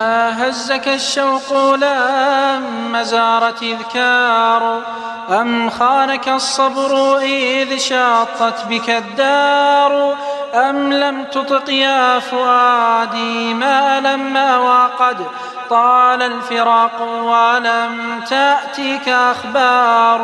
هزك الشوق لما زارت إذكار أم خانك الصبر إذ شاطت بك الدار أم لم تطق يا فؤادي ما لما وقد طال الفراق ولم تأتيك أخبار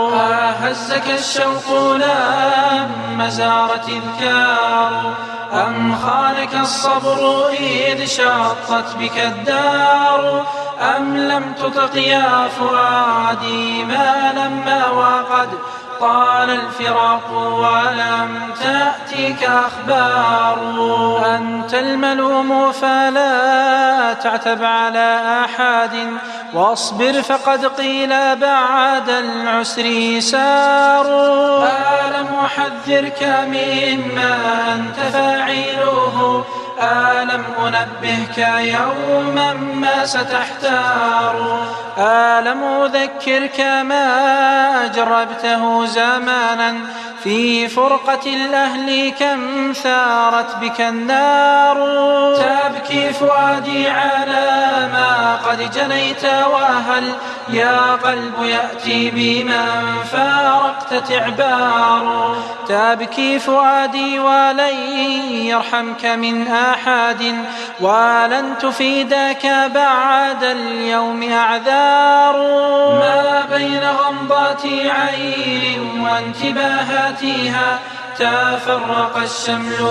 هزك الشوق لما زارت إذكار أم خانك الصبر إذ شاطت بك الدار أم لم تطق يا فؤادي ما لما وقد طال الفراق ولم تأتيك أخبار أنت الملوم فلا تعتب على أحد واصبر فقد قيل بعد العسر يسار ألم أحذرك مما أنت فاعله ألم أنبهك يوما ما ستحتار ألم أذكرك ما جربته زمانا في فرقة الأهل كم ثارت بك النار تبكي فؤادي على ما قد جنيت وهل يا قلب يأتي بمن فارقت تعبار تبكي فؤادي ولن يرحمك من أحد ولن تفيدك بعد اليوم أعذار ما بين غمضات عين وانتباهاتها تفرق الشمل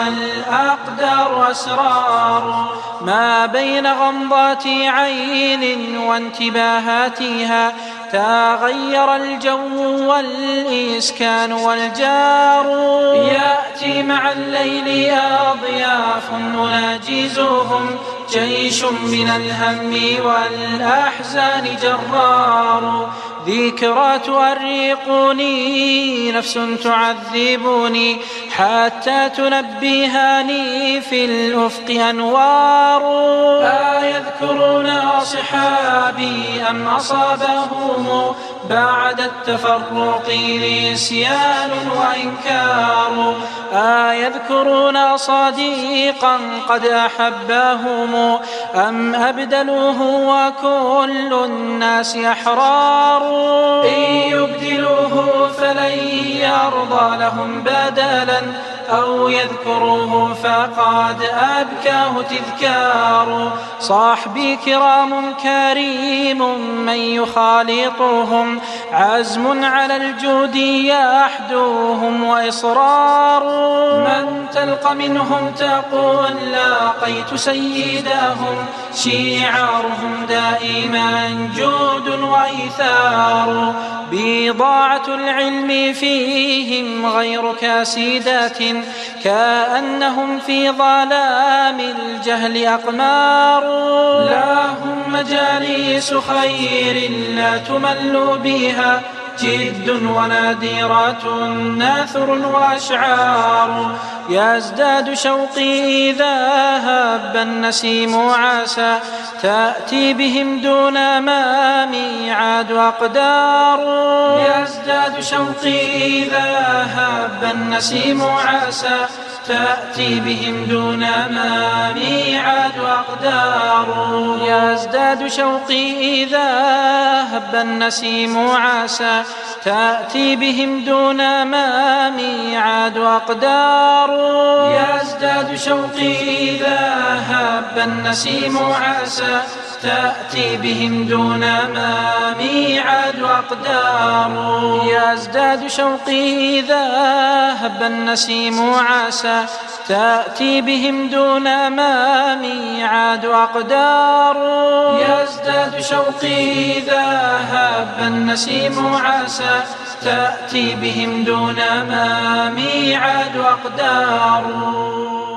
والأقدار أسرار ما بين غمضات عين وانتباهاتها تغير الجو والإسكان والجار يأتي مع الليل أضياف نناجزهم جيش من الهم والأحزان جرار ذكرى تؤرقني نفس تعذبني حتى تنبهني في الأفق أنوار أيذكرون أصحابي أم أصابهم بعد التفرق نسيان وإنكار أيذكرون صديقا قد أحبهم أم أبدلوه وكل الناس أحرار إن يبدلوه فلن يرضى لهم بدلا أو يذكروه فقد أبكاه تذكار صاحبي كرام كريم من يخالطهم عزم على الجود يحدوهم وإصرار من تلق منهم تقول لاقيت سيدهم شعارهم دائما جود وإيثار بضاعة العلم فيهم غير كاسدات كأنهم في ظلام الجهل أقمار لا هم مجالس خير لا تمل بها جد ونادرات ناثر وأشعار يزداد شوقي إذا هب النسيم عسى تأتي بهم دون ما ميعاد أقدار يزداد شوقي إذا هب النسيم عسى تأتي بهم دون ما ميعاد أقدار يزداد شوقي إذا هب النسيم عسى تأتي بهم دون ما ميعاد أقدار يزداد شوقي إذا هب النسيم عسى تأتي بهم دون ما ميعاد أقدار يزداد شوقي إذا هب النسيم عسى تأتي بهم دون ما ميعاد أقدار يزداد شوقي إذا هب النسيم عسى تأتي بهم دون ما ميعاد أقدار